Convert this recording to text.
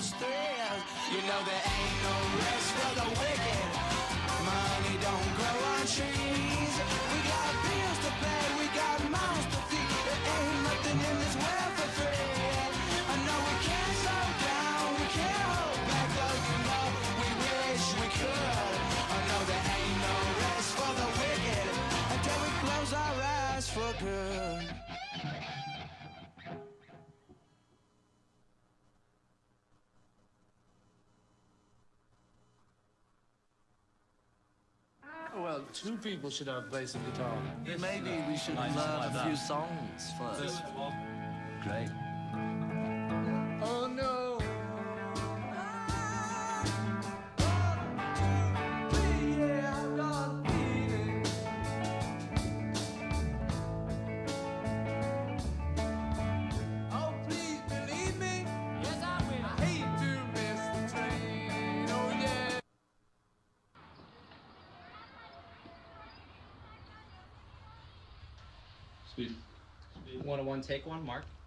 those thrills. You know there ain't no rest for the wicked. Money don't grow on trees. We got bills to pay, we got mouths to feed. There ain't nothing in this world for free. I know we can't slow down, we can't hold back, though you know we wish we could. I know there ain't no rest for the wicked until we close our eyes for good. Well, two people should have bass and guitar. Maybe we should learn a few songs first. Great. Oh no! Oh, please believe me. Yes, I will. I hate to miss the train. Oh, yeah. Want a one take one, Mark?